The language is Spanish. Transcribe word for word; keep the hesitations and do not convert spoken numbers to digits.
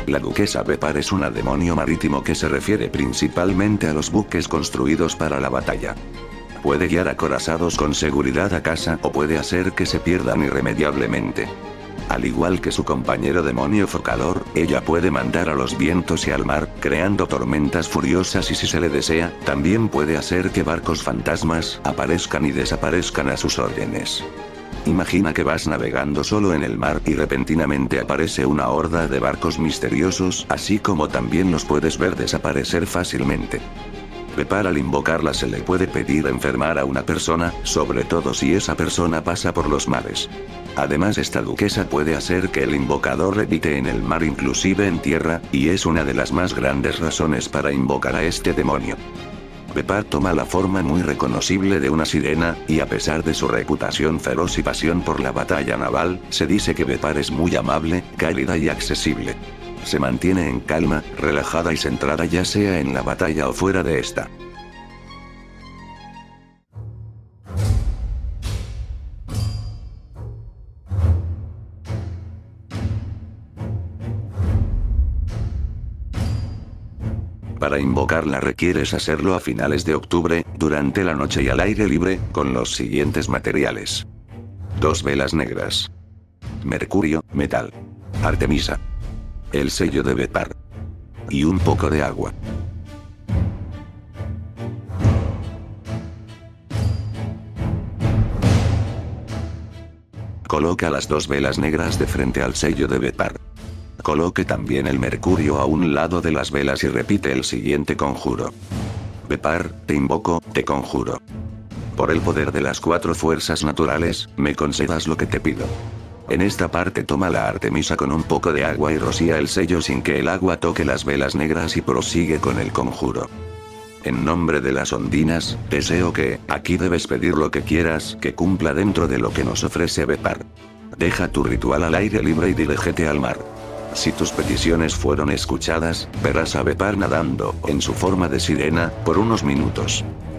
La duquesa Bepar es una demonio marítimo que se refiere principalmente a los buques construidos para la batalla. Puede guiar acorazados con seguridad a casa o puede hacer que se pierdan irremediablemente. Al igual que su compañero demonio focador, ella puede mandar a los vientos y al mar, creando tormentas furiosas y si se le desea, también puede hacer que barcos fantasmas aparezcan y desaparezcan a sus órdenes. Imagina que vas navegando solo en el mar y repentinamente aparece una horda de barcos misteriosos, así como también los puedes ver desaparecer fácilmente. Bepar al invocarla se le puede pedir enfermar a una persona, sobre todo si esa persona pasa por los mares. Además esta duquesa puede hacer que el invocador levite en el mar inclusive en tierra, y es una de las más grandes razones para invocar a este demonio. Bepar toma la forma muy reconocible de una sirena, y a pesar de su reputación feroz y pasión por la batalla naval, se dice que Bepar es muy amable, cálida y accesible. Se mantiene en calma, relajada y centrada ya sea en la batalla o fuera de esta. Para invocarla requieres hacerlo a finales de octubre, durante la noche y al aire libre, con los siguientes materiales. Dos velas negras. Mercurio, metal. Artemisa. El sello de Bepar. Y un poco de agua. Coloca las dos velas negras de frente al sello de Bepar. Coloque también el mercurio a un lado de las velas y repite el siguiente conjuro. Bepar, te invoco, te conjuro. Por el poder de las cuatro fuerzas naturales, me concedas lo que te pido. En esta parte toma la artemisa con un poco de agua y rocía el sello sin que el agua toque las velas negras y prosigue con el conjuro. En nombre de las ondinas, deseo que, aquí debes pedir lo que quieras, que cumpla dentro de lo que nos ofrece Bepar. Deja tu ritual al aire libre y dirígete al mar. Si tus peticiones fueron escuchadas, verás a Bepar nadando, en su forma de sirena, por unos minutos.